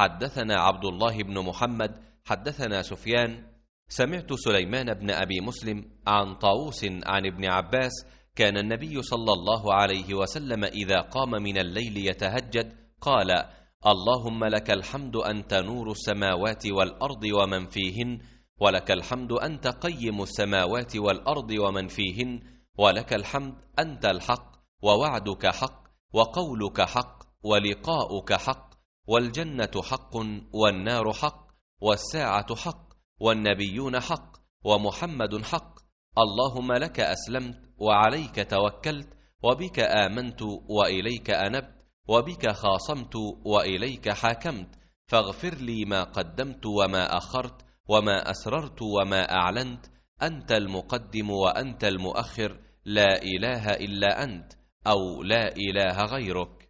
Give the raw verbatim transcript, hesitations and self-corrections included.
حدثنا عبد الله بن محمد حدثنا سفيان سمعت سليمان بن أبي مسلم عن طاووس عن ابن عباس كان النبي صلى الله عليه وسلم إذا قام من الليل يتهجد قال: اللهم لك الحمد أنت نور السماوات والأرض ومن فيهن، ولك الحمد أنت قيم السماوات والأرض ومن فيهن، ولك الحمد أنت الحق، ووعدك حق، وقولك حق، ولقاؤك حق، والجنة حق، والنار حق، والساعة حق، والنبيون حق، ومحمد حق. اللهم لك أسلمت، وعليك توكلت، وبك آمنت، وإليك أنبت، وبك خاصمت، وإليك حاكمت، فاغفر لي ما قدمت وما أخرت، وما أسررت وما أعلنت، أنت المقدم وأنت المؤخر، لا إله إلا أنت، أو لا إله غيرك.